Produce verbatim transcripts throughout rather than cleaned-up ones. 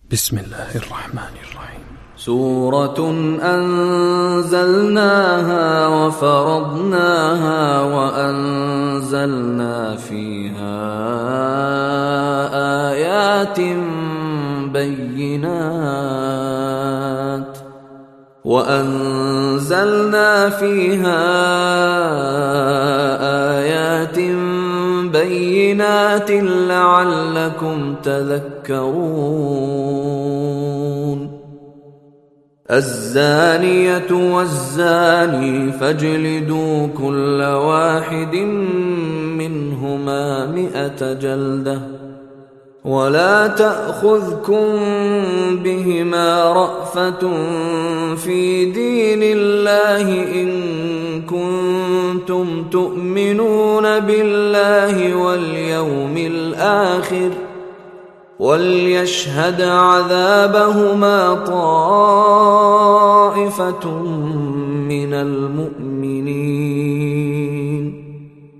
بسم الله الرحمن الرحيم. سورة أنزلناها وفرضناها وأنزلنا فيها آيات بينات وأنزلنا فيها آيات بينات لعلكم تذكرون. الزانية والزاني فاجلدوا كل واحد منهما مئة جلدة ولا تأخذكم بهما رأفة في دين الله إن كنتم تؤمنون بالله واليوم الآخر وليشهد عذابهما طائفة من المؤمنين.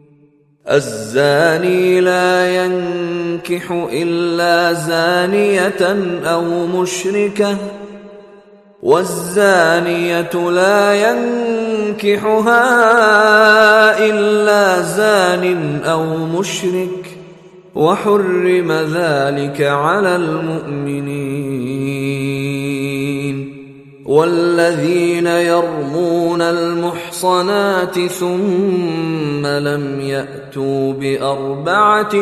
الزاني لا ينكح إلا زانية أو مشركة والزانية لا ينكحها إلا زان أو مشرك وحرم ذلك على المؤمنين. والذين يرمون المحصنات ثم لم يأتوا بأربعة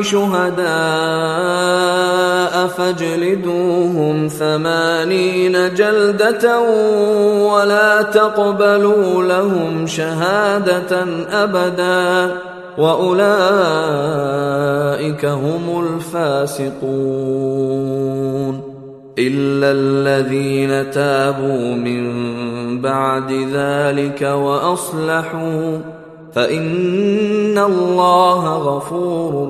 شهداء فاجلدوهم ثمانين جلدة ولا تقبلوا لهم شهادة أبدا وأولئك هم الفاسقون. إلا الذين تابوا من بعد ذلك وأصلحوا فإن الله غفور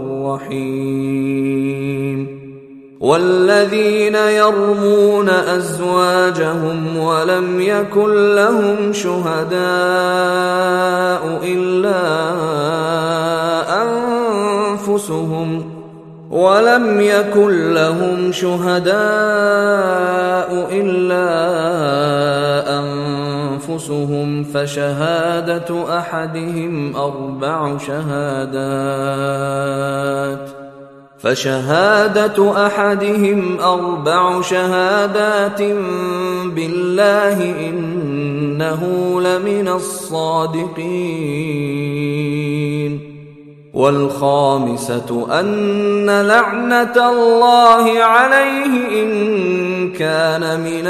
رحيم. والذين يرمون أزواجهم ولم يكن لهم شهداء إلا أنفسهم ولم يكن لهم شهداء إلا أنفسهم فشهادة أحدهم أربع شهادات فشهادة أحدهم أربع شهادات بالله إنه لمن الصادقين. والخامسة أن لعنة الله عليه إن كان من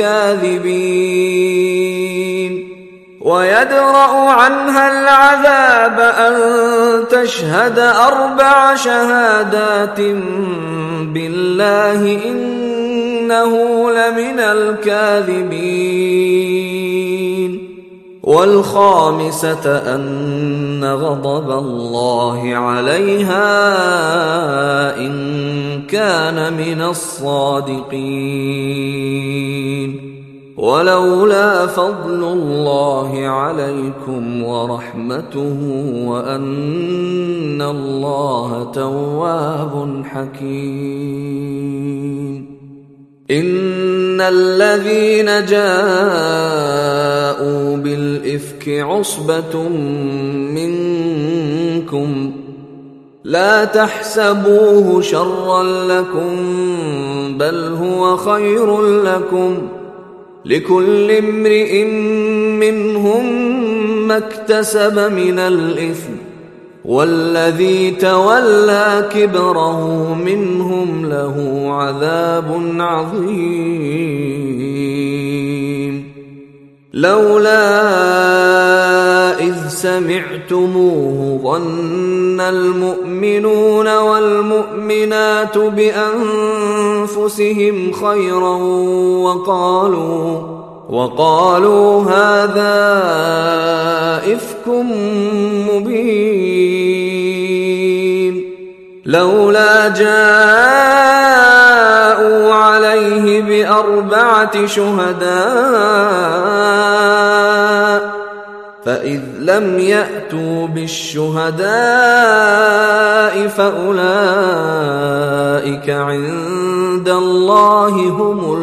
الكاذبين. ويدرأ عنها العذاب أن تشهد أربع شهادات بالله إنه لمن الكاذبين. والخامسة أن غضب الله عليها إن كان من الصادقين. ولولا فضل الله عليكم ورحمته وأن الله تواب حكيم. إن الذين جاءوا بالإفك عصبة منكم لا تحسبوه شرا لكم بل هو خير لكم لكل امرئ منهم ما اكتسب من الإثم والذي تولى كبره منهم له عذاب عظيم. لولا إذ سمعتموه ظن المؤمنون والمؤمنات بأنفسهم خيرا وقالوا وقالوا هذا إفك مبين. لولا جاءوا عليه بأربعة شهداء فإذ لم يأتوا بالشهداء فأولئك عند عند الله هم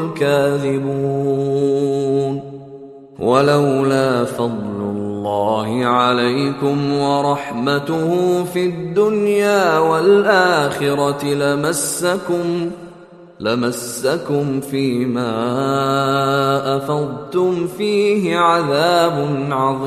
الكاذبون ولولا فضل الله عليكم ورحمته في الدنيا والآخرة لمسكم لمسكم فيما أفضتم فيه عذاب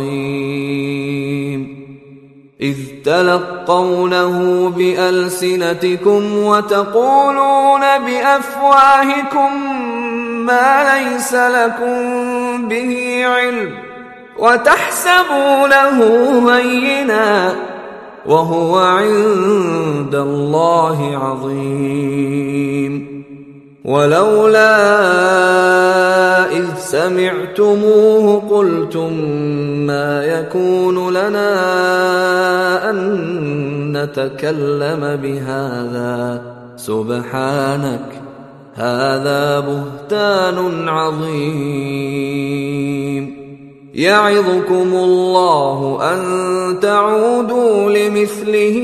عظيم إذ تلقونه بألسنتكم وتقولون بأفواهكم ما ليس لكم به علم وتحسبونه هينا وهو عند الله عظيم ولولا إذ سمعتموه قلتم ما يكون لنا أن نتكلم بهذا سبحانك هذا بهتان عظيم يعظكم الله أن تعودوا لمثله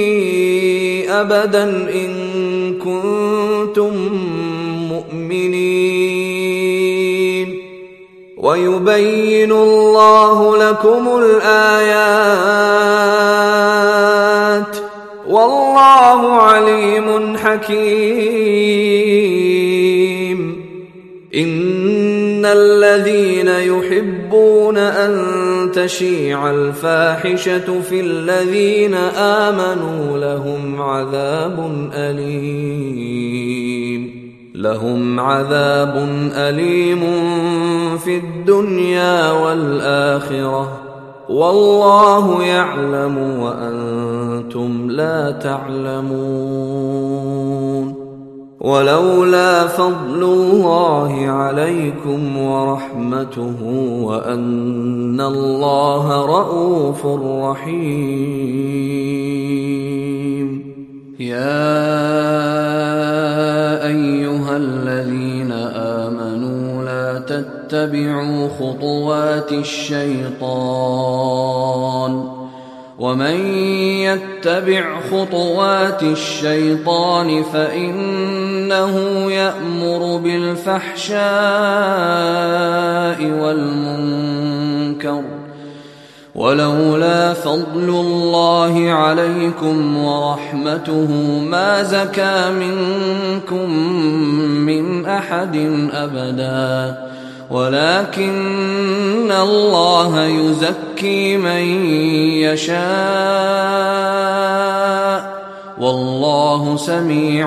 أبدا إن كنتم مؤمنين ويبين الله لكم الآيات والله عليم حكيم إن الذين يحبون أن تشيع الفاحشة في الذين آمنوا لهم عذاب أليم لهم عذاب أليم في الدنيا والآخرة والله يعلم وأنتم لا تعلمون ولولا فضل الله عليكم ورحمته وأن الله رءوف رحيم يا أيها الذين آمنوا لا تتبعوا خطوات الشيطان ومن يتبع خطوات الشيطان فإنه يأمر بالفحشاء والمنكر ولولا فضل الله عليكم ورحمته ما زكى منكم من أحد أبدا ولكن الله يزكي من يشاء والله سميع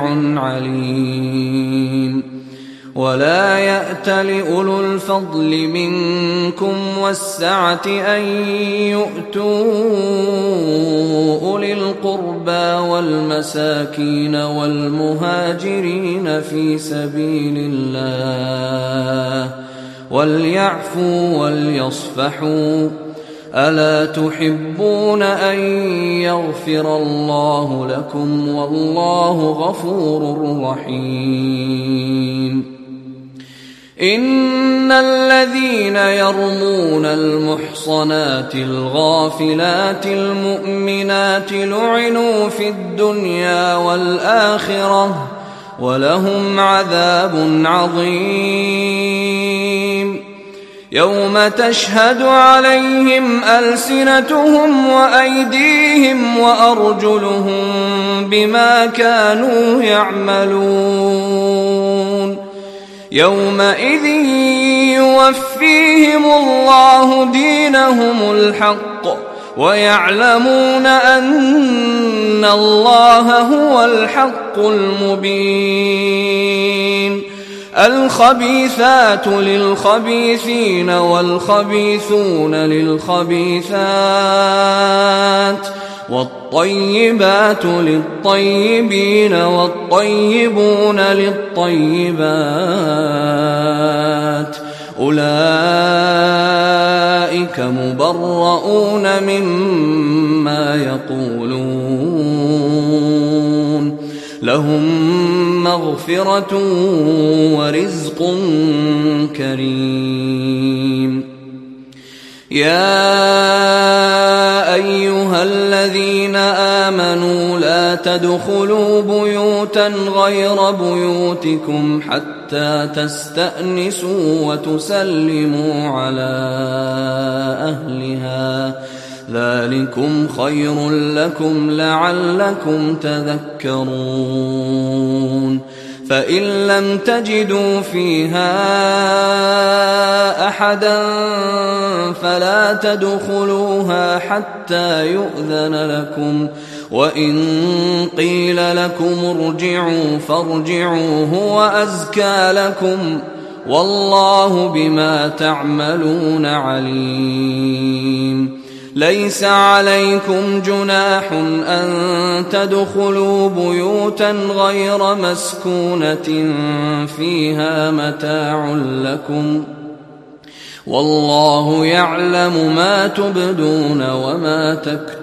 عليم ولا يأت لأولو الفضل منكم والسعة أن يؤتوا أولي القربى والمساكين والمهاجرين في سبيل الله وليعفوا وليصفحوا ألا تحبون أن يغفر الله لكم والله غفور رحيم إن الذين يرمون المحصنات الغافلات المؤمنات لعنوا في الدنيا والآخرة ولهم عذاب عظيم يوم تشهد عليهم ألسنتهم وأيديهم وأرجلهم بما كانوا يعملون يومئذ يوفيهم الله دينهم الحق ويعلمون أن الله هو الحق المبين الخبيثات للخبيثين والخبيثون للخبيثات والطيبات للطيبين والطيبون للطيبات أولئك مبرؤون مما يقولون لهم مغفرة ورزق كريم يا أيها الذين آمنوا لا تدخلوا بيوتا غير بيوتكم حتى تستأنسوا وتسلموا على أهلها ذلكم خير لكم لعلكم تذكرون فإن لم تجدوا فيها أحدا فلا تدخلوها حتى يؤذن لكم وإن قيل لكم ارجعوا فارجعوا هو أزكى لكم والله بما تعملون عليم ليس عليكم جناح أن تدخلوا بيوتا غير مسكونة فيها متاع لكم والله يعلم ما تبدون وما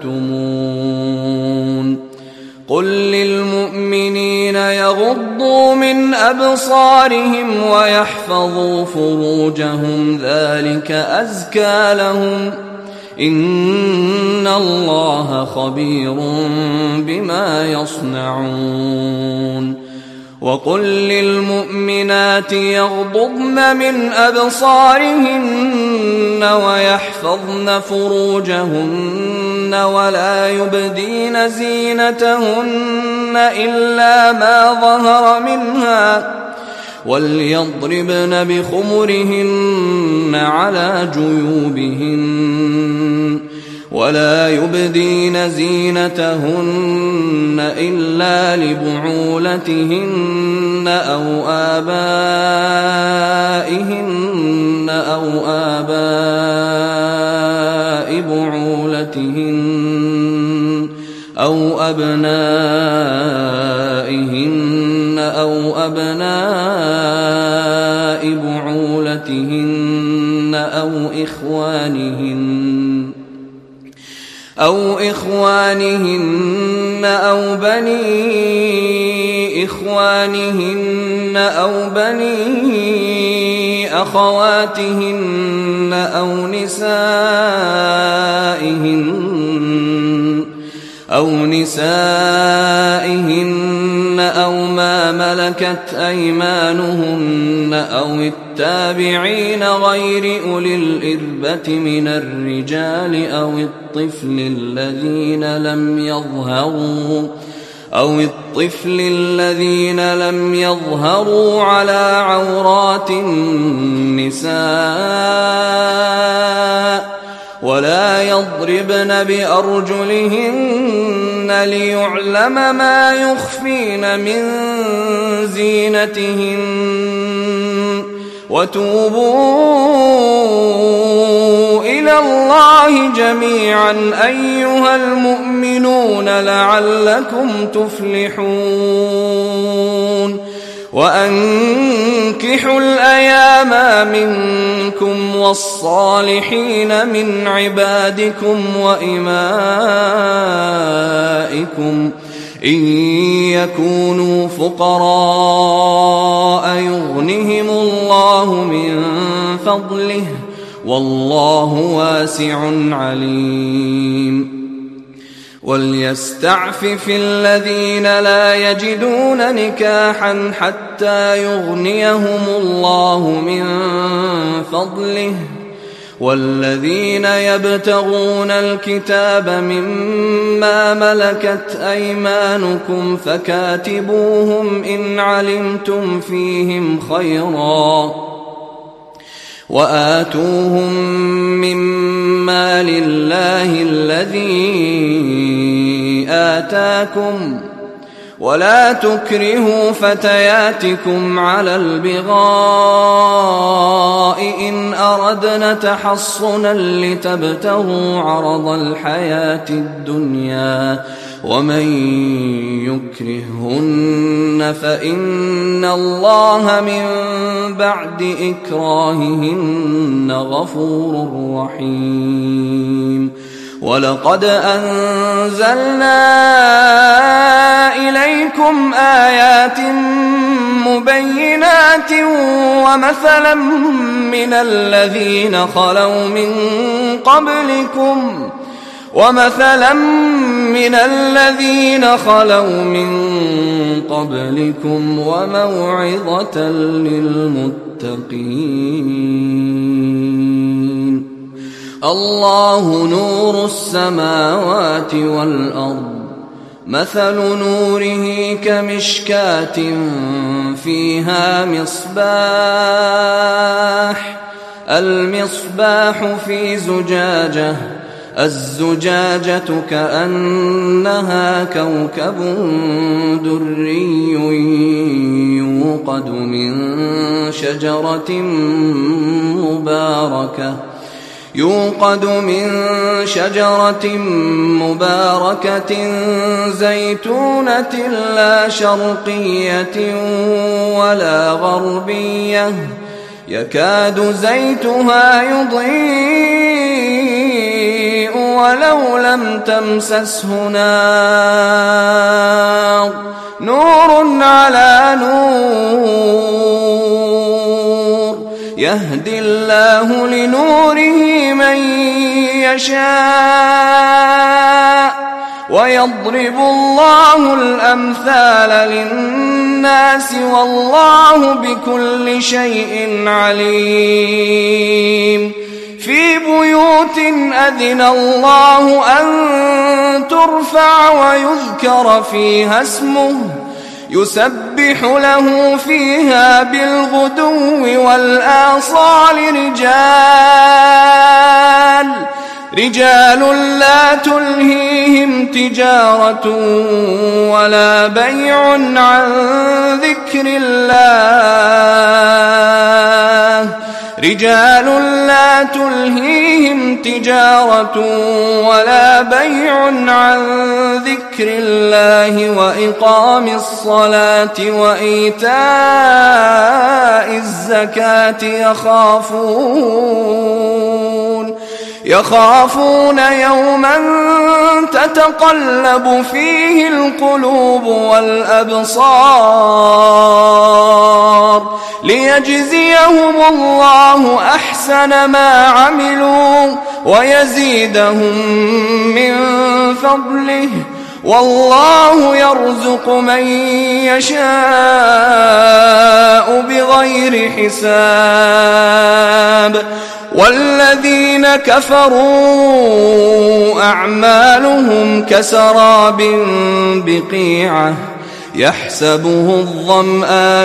تكتمون قل للمؤمنين يغضوا من أبصارهم ويحفظوا فروجهم ذلك أزكى لهم إن الله خبير بما يصنعون وقل للمؤمنات يغضضن من أبصارهن ويحفظن فروجهن ولا يبدين زينتهن إلا ما ظهر منها وليضربن بخمرهن على جيوبهن ولا يبدين زينتهن إلا لبعولتهن أو آبائهن أو آباء بعولتهن أو أبنائهن أو أبناء بعولتهن أو إخوانهن أو إخوانهن أو بني إخوانهن أو بني أخواتهن أو نسائهن أو نسائهن أو ما ملكت أيمانهن أو التابعين غير أولي الإربة من الرجال أو الطفل الذين لم يظهروا أو الطفل الذين لم يظهروا على عورات النساء ولا يضربن بأرجلهن ليعلم ما يخفين من زينتهن وتوبوا إلى الله جميعا أيها المؤمنون لعلكم تفلحون وأنكحوا الأيام منكم والصالحين من عبادكم وإمائكم إن يكونوا فقراء يغنهم الله من فضله والله واسع عليم وليستعفف الذين لا يجدون نكاحا حتى يغنيهم الله من فضله والذين يبتغون الكتاب مما ملكت أيمانكم فكاتبوهم إن علمتم فيهم خيرا وآتوهم مما لله الذي آتاكم ولا تكرهوا فتياتكم على البغاء إن أردنا تحصنا لتبتغوا عرض الحياة الدنيا ومن يكرههن فإن الله من بعد إكراههن غفور رحيم ولقد أنزلنا إليكم آيات مبينات كمشكاة ومثلا من الذين خلوا من قبلكم ومثلا من الذين خلوا من قبلكم وموعظة للمتقين. الله نور السماوات والأرض، مثل نوره كمشكاة فيها مصباح، المصباح في زجاجة، الزجاجة كأنها كوكب دري يوقد من شجرة مباركة يوقد من شجرة مباركة زيتونة لا شرقية ولا غربية يكاد زيتها يضيء ولو لم تمسسه نار، نور على نور، يهدي الله لنوره من يشاء، ويضرب الله الأمثال للناس والله بكل شيء عليم. في بيوت أذن الله أن ترفع ويذكر فيها اسمه يسبح له فيها بالغدو والآصال رجال رجال لا تلهيهم تجارة ولا بيع عن ذكر الله رجال لا تلهيهم تجارة ولا بيع عن ذكر الله وإقام الصلاة وإيتاء الزكاة يخافون يخافون يوما تتقلب فيه القلوب والأبصار ليجزيهم الله أحسن ما عملوا ويزيدهم من فضله والله يرزق من يشاء بغير حساب. والذين كفروا أعمالهم كسراب بقيعة يحسبه الظمآن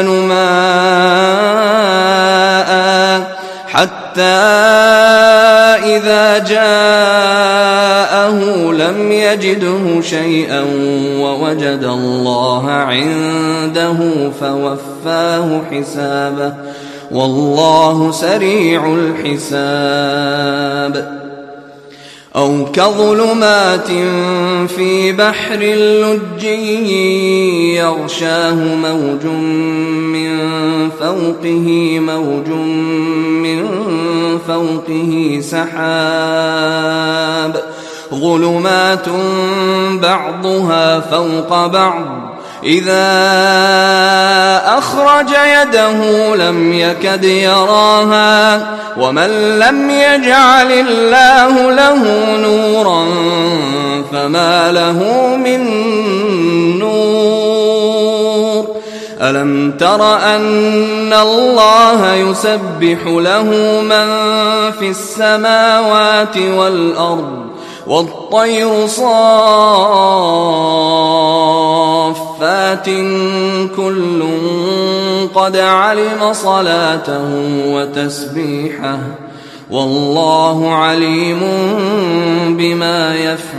ماء حتى إذا جاءه لم يجده شيئا ووجد الله عنده فوفاه حسابه والله سريع الحساب. أو كظلمات في بحر لجي يغشاه موج من فوقه موج من فوقه سحاب ظلمات بعضها فوق بعض إذا أخرج يده لم يكد يراها ومن لم يجعل الله له نورا فما له من نور. ألم تر أن الله يسبح له من في السماوات والأرض والطير صافات كل قد علم صلاته وتسبيحه والله عليم بما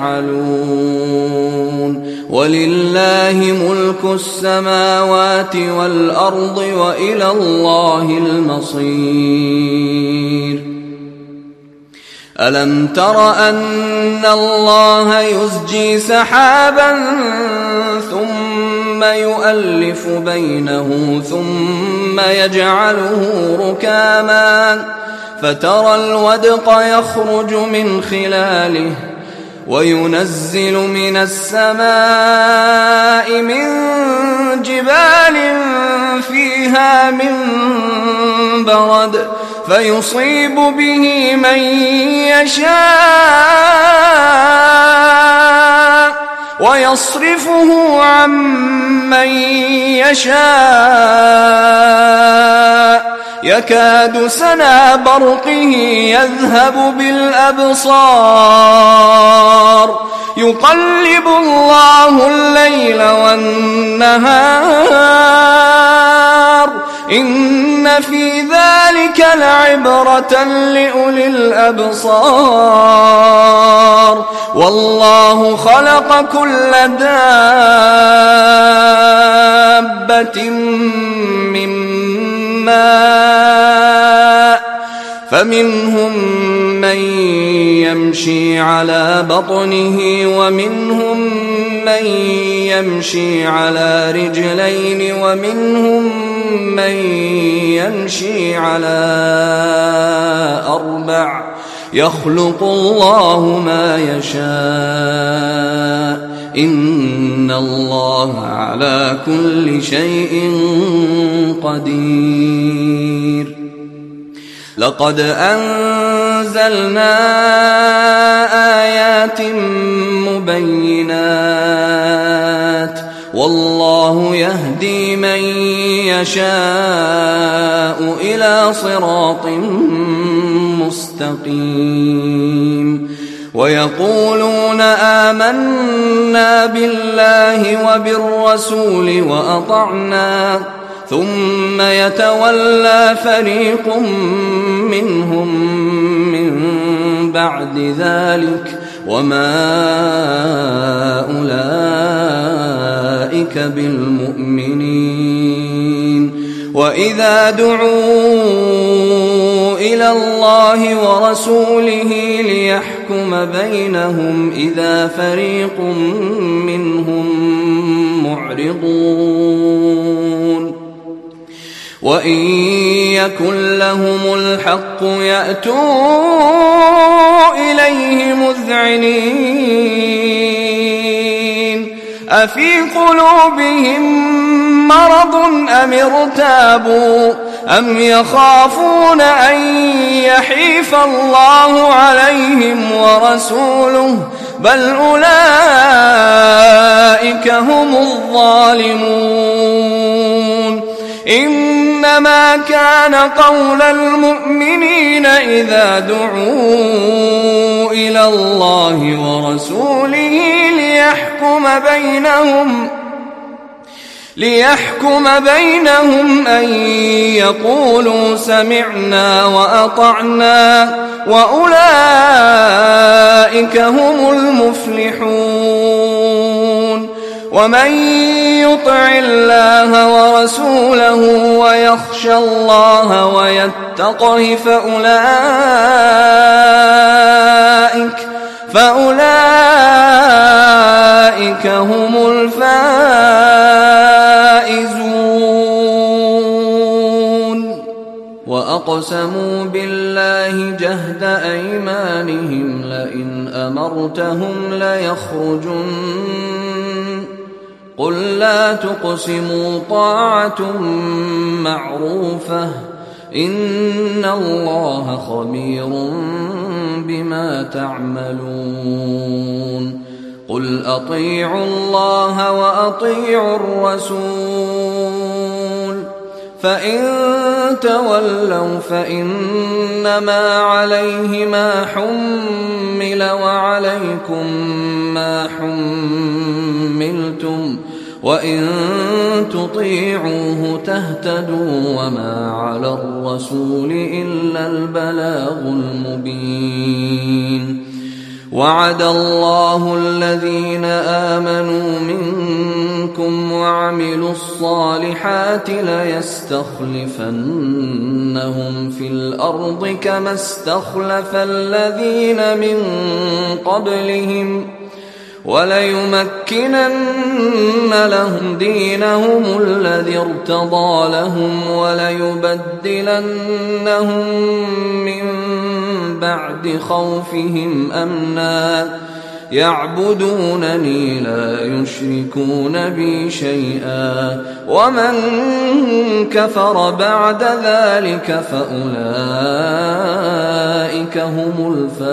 يفعلون. ولله ملك السماوات والأرض وإلى الله المصير. ألم تر أن الله يزجي سحابا ثم يؤلف بينه ثم يجعله ركاما فترى الودق يخرج من خلاله وينزل من السماء من جبال فيها من برد فيصيب به من يشاء ويصرفه عن من يشاء يكاد سنا برقه يذهب بالأبصار يقلب الله الليل والنهار إن في ذلك لعبرة لأولي الأبصار والله خلق كل دابة من ماء فمنهم من يمشي على بطنه ومنهم من يمشي على رجلين ومنهم من يمشي على أربع يخلق الله ما يشاء إن الله على كل شيء قدير لقد أنزلنا آيات مبينات والله يهدي من يشاء إلى صراط مستقيم ويقولون آمنا بالله وبالرسول وأطعنا ثم يتولى فريق منهم من بعد ذلك وما أولئك بالمؤمنين وإذا دعوا إلى الله ورسوله ليحكم بينهم إذا فريق منهم معرضون وإن يكن لهم الحق يأتوا إليه مذعنين أفي قلوبهم مرض أم ارتابوا أم يخافون أن يحيف الله عليهم ورسوله بل أولئك هم الظالمون إنما كان قول المؤمنين إذا دعوا إلى الله ورسوله ليحكم بينهم ليحكم بينهم أن يقولوا سمعنا وأطعنا وأولئك هم المفلحون ومن يطع الله ورسوله ويخشى الله ويتقه فأولئك فأولئك هم الفائزون وأقسموا بالله جهد أيمانهم لئن أمرتهم ليخرجن قل لا تقسموا طاعة معروفة إن الله خبير بما تعملون قل أطيعوا الله وأطيعوا الرسول فإن تولوا فإنما عليه ما حمل وعليكم ما حملتم وإن تطيعوه تهتدوا وما على الرسول إلا البلاغ المبين وعد الله الذين آمنوا منكم وعملوا الصالحات ليستخلفنهم في الأرض كما استخلف الذين من قبلهم وليمكنن لهم دينهم الذي ارتضى لهم وليبدلنهم من بعد خوفهم أمنا يعبدونني لا يشركون بي شيئا ومن كفر بعد ذلك فأولئك هم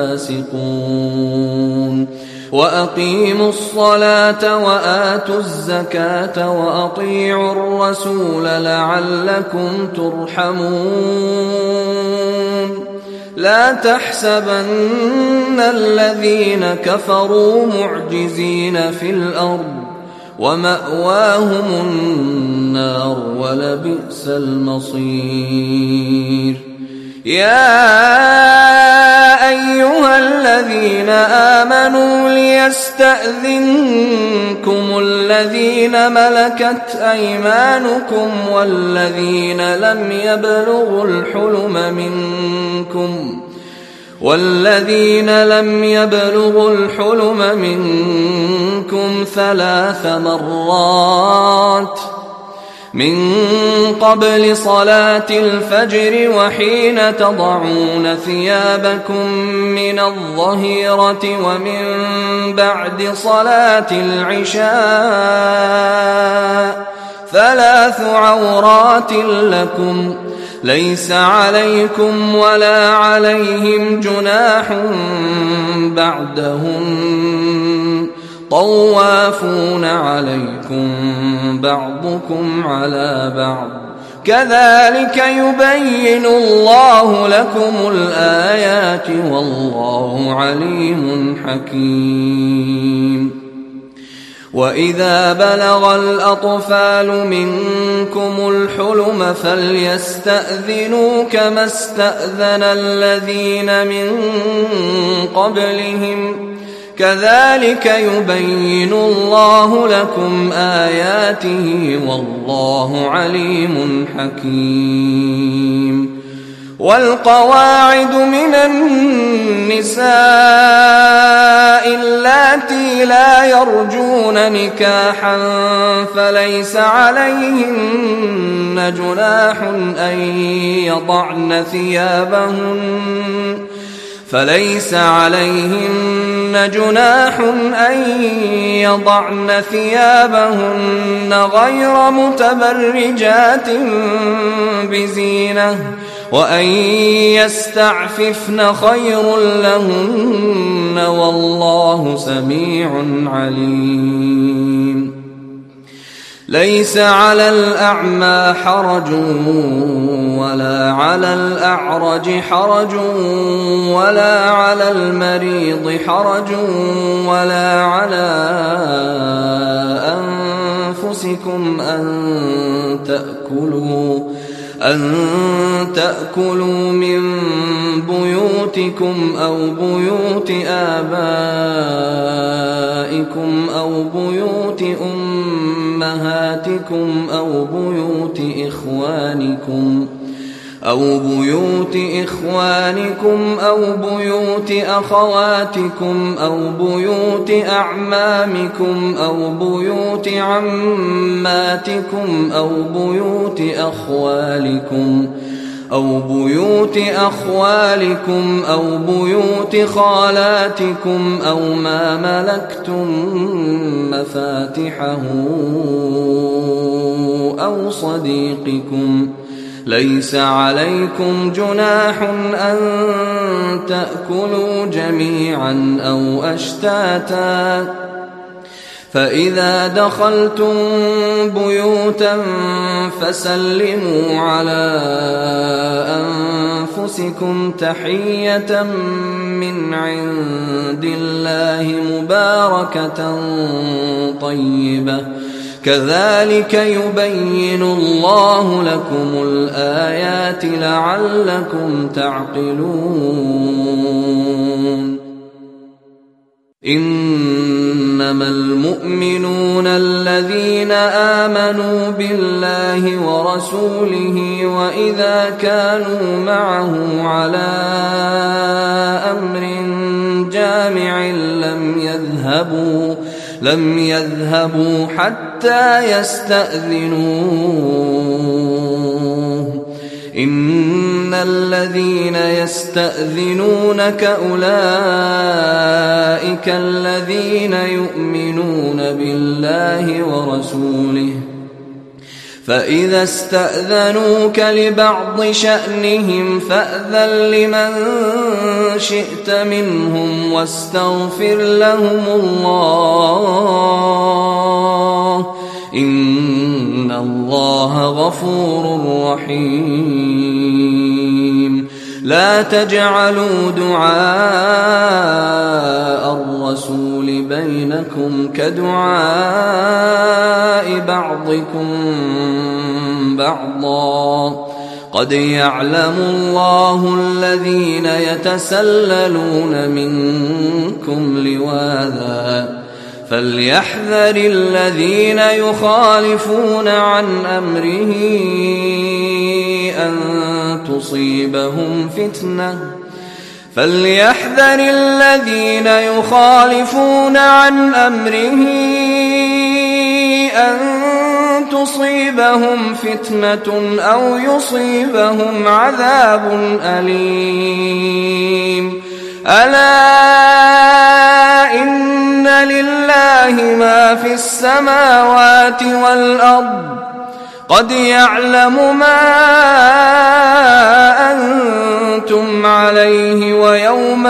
الفاسقون وأقيموا الصلاة وآتوا الزكاة وأطيعوا الرسول لعلكم ترحمون لا تحسبن الذين كفروا معجزين في الأرض ومأواهم النار ولبئس المصير يا أيها الذين آمنوا ليستأذنكم الذين ملكت أيمانكم والذين لم يبلغوا الحلم منكم والذين لم يبلغوا الحلم منكم ثلاث مرات من قبل صلاة الفجر وحين تضعون ثيابكم من الظهيرة ومن بعد صلاة العشاء ثلاث عورات لكم ليس عليكم ولا عليهم جناح بعدهم طوافون عليكم بعضكم على بعض كذلك يبين الله لكم الآيات والله عليم حكيم وإذا بلغ الأطفال منكم الحلم فليستأذنوا كما استأذن الذين من قبلهم كذلك يبين الله لكم آياته والله عليم حكيم والقواعد من النساء اللاتي لا يرجون نكاحا فليس عليهن جناح أن يضعن ثيابهن فليس عليهن جناح أن يضعن ثيابهن غير متبرجات بزينة وأن يستعففن خير لهن والله سميع عليم ليس على الأعمى حرج ولا على الأعرج حرج ولا على المريض حرج ولا على أنفسكم أن تأكلوا أن تأكلوا من بيوتكم أو بيوت آبائكم أو بيوت أمهاتكم أو بيوت إخوانكم أو بيوت إخوانكم أو بيوت أخواتكم أو بيوت أعمامكم أو بيوت عماتكم أو بيوت أخوالكم أو بيوت أخوالكم أو بيوت خالاتكم أو ما ملكتم مفاتحه أو صديقكم ليس عليكم جناح أن تأكلوا جميعا أو أشتاتا فإذا دخلتم بيوتا فسلموا على أنفسكم تحية من عند الله مباركة طيبة كذلك يبين الله لكم الآيات لعلكم تعقلون إنما المؤمنون الذين آمنوا بالله ورسوله وإذا كانوا معه على أمر جامع لم يذهبوا لم يذهبوا حتى يستأذنوه إن الذين يستأذنونك أولئك الذين يؤمنون بالله ورسوله فإذا استأذنوك لبعض شأنهم فأذن لمن شئت منهم واستغفر لهم الله إن الله غفور رحيم. لا تجعلوا دعاء الرسول بينكم كدعاء بعضكم بعضا قد يعلم الله الذين يتسللون منكم لواذا فليحذر الذين يخالفون عن أمره أن تصيبهم فتنة فليحذر الذين يخالفون عن أمره أن تصيبهم فتنة أو يصيبهم عذاب أليم. ألا إن لله ما في السماوات والأرض قد يعلم ما أنتم عليه ويوم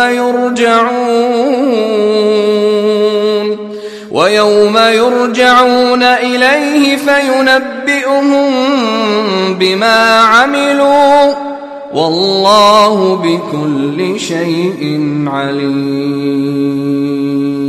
يرجعون ويوم يرجعون إليه فينبئهم بما عملوا والله بكل شيء عليم.